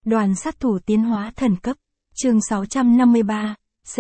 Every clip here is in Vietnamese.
Đoàn sát thủ tiến hóa thần cấp. Chương 653,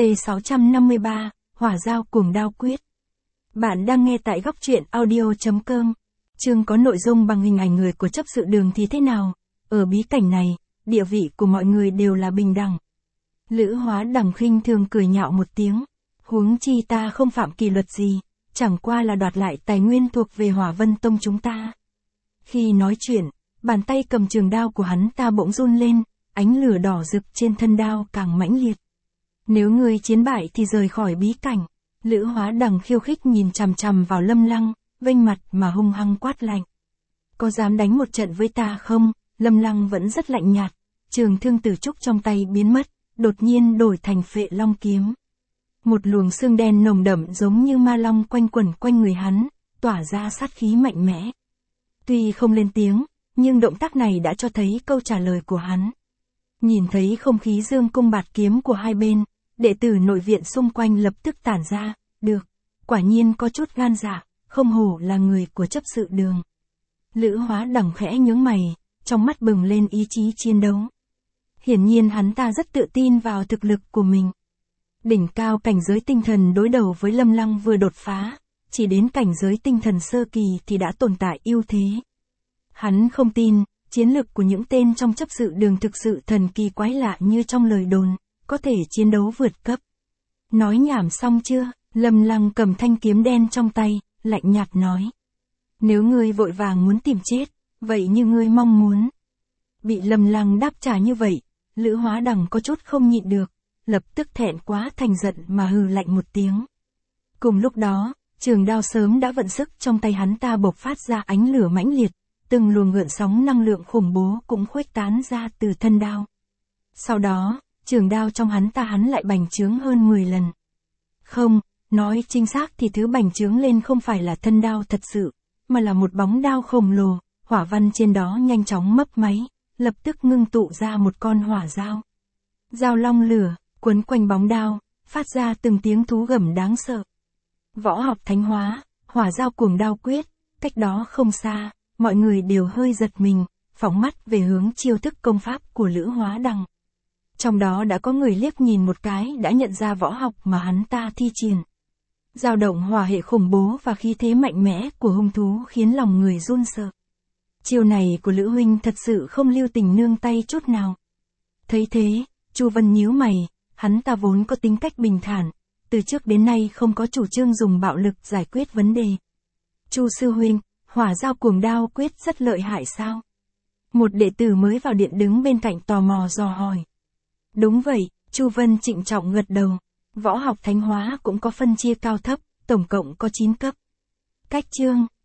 C653, hỏa dao cuồng đao quyết. Bạn đang nghe tại góc truyện audio.com. Chương có nội dung bằng hình ảnh người của chấp sự đường thì thế nào? Ở bí cảnh này, địa vị của mọi người đều là bình đẳng. Lữ Hóa Đằng khinh thường cười nhạo một tiếng. Huống chi ta không phạm kỷ luật gì, chẳng qua là đoạt lại tài nguyên thuộc về Hỏa Vân Tông chúng ta. Khi nói chuyện, bàn tay cầm trường đao của hắn ta bỗng run lên, ánh lửa đỏ rực trên thân đao càng mãnh liệt. Nếu ngươi chiến bại thì rời khỏi bí cảnh. Lữ Hóa Đằng khiêu khích nhìn chằm chằm vào Lâm Lăng, vênh mặt mà hung hăng quát lạnh. Có dám đánh một trận với ta không? Lâm Lăng vẫn rất lạnh nhạt. Trường thương tử trúc trong tay biến mất, đột nhiên đổi thành Phệ Long kiếm. Một luồng xương đen nồng đậm giống như ma long quanh quẩn quanh người hắn, tỏa ra sát khí mạnh mẽ. Tuy không lên tiếng, nhưng động tác này đã cho thấy câu trả lời của hắn. Nhìn thấy không khí dương cung bạt kiếm của hai bên, đệ tử nội viện xung quanh lập tức tản ra, được, quả nhiên có chút gan dạ, không hổ là người của chấp sự đường. Lữ Hóa Đằng khẽ nhướng mày, trong mắt bừng lên ý chí chiến đấu. Hiển nhiên hắn ta rất tự tin vào thực lực của mình. Đỉnh cao cảnh giới tinh thần đối đầu với Lâm Lăng vừa đột phá, chỉ đến cảnh giới tinh thần sơ kỳ thì đã tồn tại ưu thế. Hắn không tin, chiến lực của những tên trong chấp sự đường thực sự thần kỳ quái lạ như trong lời đồn, có thể chiến đấu vượt cấp. Nói nhảm xong chưa? Lâm Lăng cầm thanh kiếm đen trong tay, lạnh nhạt nói. Nếu ngươi vội vàng muốn tìm chết, vậy như ngươi mong muốn. Bị Lâm Lăng đáp trả như vậy, Lữ Hóa Đằng có chút không nhịn được, lập tức thẹn quá thành giận mà hừ lạnh một tiếng. Cùng lúc đó, trường đao sớm đã vận sức trong tay hắn ta bộc phát ra ánh lửa mãnh liệt, từng luồng gợn sóng năng lượng khủng bố cũng khuếch tán ra từ thân đao. Sau đó, trường đao trong hắn lại bành trướng hơn 10 lần. Không, nói chính xác thì thứ bành trướng lên không phải là thân đao thật sự, mà là một bóng đao khổng lồ, hỏa văn trên đó nhanh chóng mấp máy, lập tức ngưng tụ ra một con hỏa dao. Dao long lửa, quấn quanh bóng đao, phát ra từng tiếng thú gầm đáng sợ. Võ học thánh hóa, hỏa dao cuồng đao quyết, cách đó không xa, mọi người đều hơi giật mình, phóng mắt về hướng chiêu thức công pháp của Lữ Hóa Đằng. Trong đó đã có người liếc nhìn một cái đã nhận ra võ học mà hắn ta thi triển. Dao động hỏa hệ khủng bố và khí thế mạnh mẽ của hung thú khiến lòng người run sợ. Chiêu này của Lữ huynh thật sự không lưu tình nương tay chút nào. Thấy thế, Chu Vân nhíu mày, hắn ta vốn có tính cách bình thản, từ trước đến nay không có chủ trương dùng bạo lực giải quyết vấn đề. Chu sư huynh, hỏa dao cuồng đao quyết rất lợi hại sao? Một đệ tử mới vào điện đứng bên cạnh tò mò dò hỏi. Đúng vậy, Chu Vân trịnh trọng gật đầu. Võ học thánh hóa cũng có phân chia cao thấp, tổng cộng có 9 cấp. Cách chương